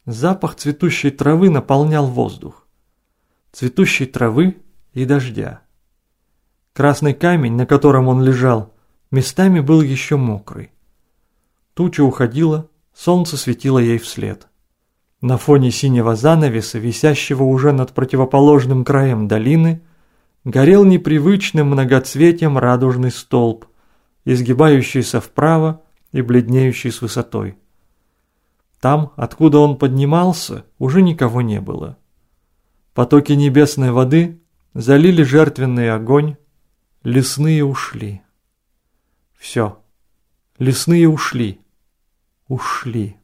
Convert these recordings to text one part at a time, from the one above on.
Запах цветущей травы наполнял воздух. Цветущей травы и дождя. Красный камень, на котором он лежал, местами был еще мокрый. Туча уходила, солнце светило ей вслед. На фоне синего занавеса, висящего уже над противоположным краем долины, горел непривычным многоцветием радужный столб, изгибающийся вправо и бледнеющий с высотой. Там, откуда он поднимался, уже никого не было. Потоки небесной воды залили жертвенный огонь, лесные ушли. Все, лесные ушли. Ушли.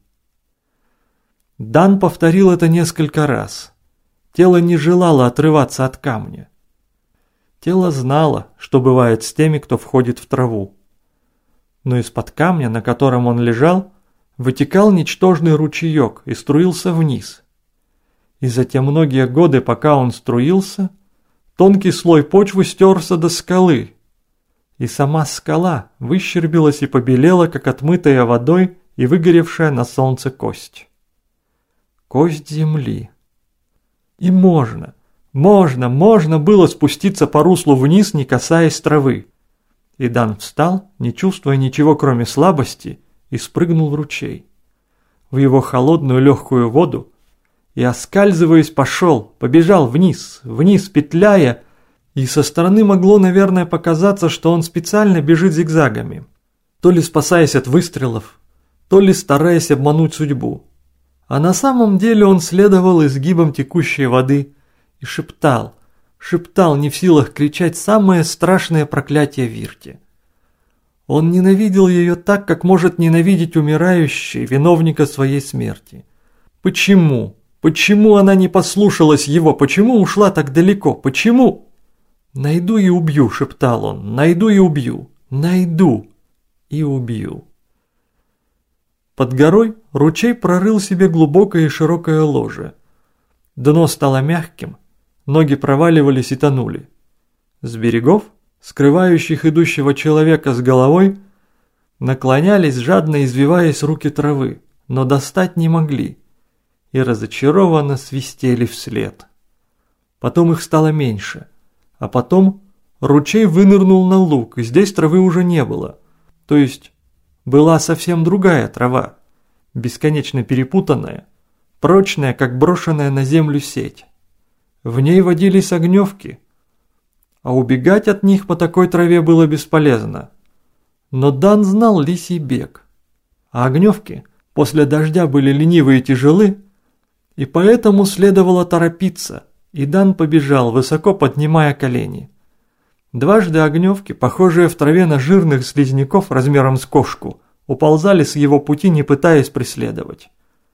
Дан повторил это несколько раз. Тело не желало отрываться от камня. Тело знало, что бывает с теми, кто входит в траву. Но из-под камня, на котором он лежал, вытекал ничтожный ручеек и струился вниз. И за те многие годы, пока он струился, тонкий слой почвы стерся до скалы, и сама скала выщербилась и побелела, как отмытая водой и выгоревшая на солнце кость. Кость земли. И можно было спуститься по руслу вниз, не касаясь травы. И Дан встал, не чувствуя ничего, кроме слабости, и спрыгнул в ручей. В его холодную легкую воду и, оскальзываясь, побежал вниз, петляя, и со стороны могло, наверное, показаться, что он специально бежит зигзагами, то ли спасаясь от выстрелов, то ли стараясь обмануть судьбу. А на самом деле он следовал изгибам текущей воды и шептал, не в силах кричать самое страшное проклятие Вирте. Он ненавидел ее так, как может ненавидеть умирающий виновника своей смерти. Почему? Почему она не послушалась его? Почему ушла так далеко? Почему? «Найду и убью», — шептал он, — «найду и убью, найду и убью». Под горой ручей прорыл себе глубокое и широкое ложе. Дно стало мягким, ноги проваливались и тонули. С берегов, скрывающих идущего человека с головой, наклонялись, жадно извиваясь, руки травы, но достать не могли, и разочарованно свистели вслед. Потом их стало меньше, а потом ручей вынырнул на луг, и здесь травы уже не было, то есть была совсем другая трава, бесконечно перепутанная, прочная, как брошенная на землю сеть. В ней водились огневки, а убегать от них по такой траве было бесполезно. Но Дан знал лисий бег, а огневки после дождя были ленивы и тяжелы, и поэтому следовало торопиться, и Дан побежал, высоко поднимая колени. Дважды огневки, похожие в траве на жирных слизняков размером с кошку, уползали с его пути, не пытаясь преследовать.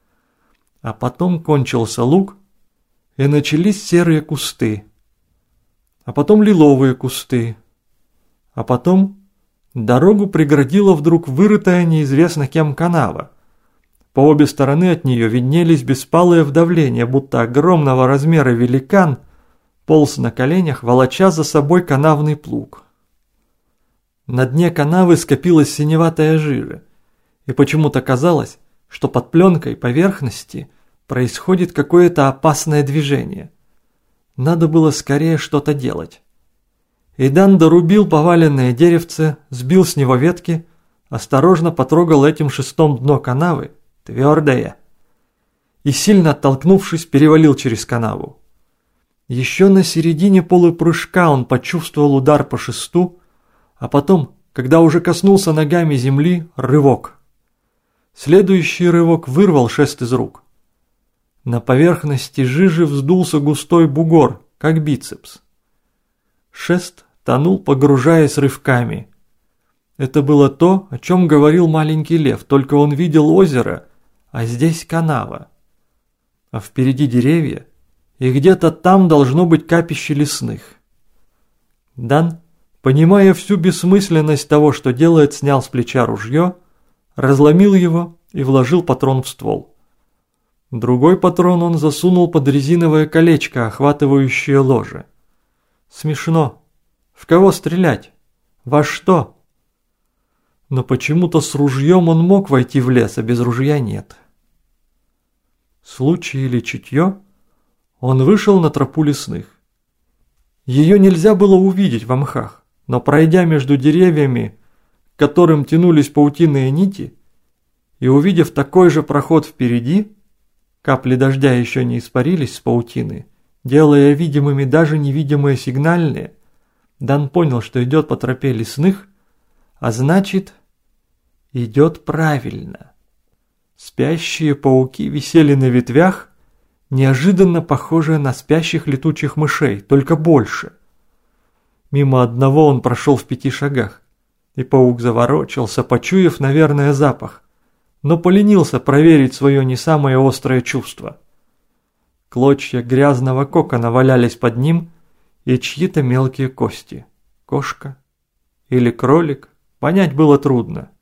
А потом кончился луг, и начались серые кусты, а потом лиловые кусты, а потом дорогу преградила вдруг вырытая неизвестно кем канава. По обе стороны от нее виднелись беспалые вдавления, будто огромного размера великан полз на коленях, волоча за собой канавный плуг. На дне канавы скопилась синеватая жижа, и почему-то казалось, что под пленкой поверхности происходит какое-то опасное движение. Надо было скорее что-то делать. Идан дорубил поваленное деревце, сбил с него ветки, осторожно потрогал этим шестом дно канавы, твердое, и, сильно оттолкнувшись, перевалил через канаву. Еще на середине полупрыжка он почувствовал удар по шесту, а потом, когда уже коснулся ногами земли, рывок. Следующий рывок вырвал шест из рук. На поверхности жижи вздулся густой бугор, как бицепс. Шест тонул, погружаясь рывками. Это было то, о чем говорил маленький лев, только он видел озеро, а здесь канава. А впереди деревья, и где-то там должно быть капище лесных. Дан, понимая всю бессмысленность того, что делает, снял с плеча ружье, разломил его и вложил патрон в ствол. Другой патрон он засунул под резиновое колечко, охватывающее ложе. Смешно. В кого стрелять? Во что? Но почему-то с ружьем он мог войти в лес, а без ружья нет. случай или чутье, он вышел на тропу лесных. Ее нельзя было увидеть в мхах, но пройдя между деревьями, к которым тянулись паутинные нити, и увидев такой же проход впереди, капли дождя еще не испарились с паутины, делая видимыми даже невидимые сигнальные, Дан понял, что идет по тропе лесных, а значит, идет правильно. Спящие пауки висели на ветвях, неожиданно похожие на спящих летучих мышей, только больше. Мимо одного он прошел в 5 шагах, и паук заворочился, почуяв, наверное, запах, но поленился проверить свое не самое острое чувство. Клочья грязного кокона валялись под ним, и чьи-то мелкие кости. Кошка или кролик, понять было трудно.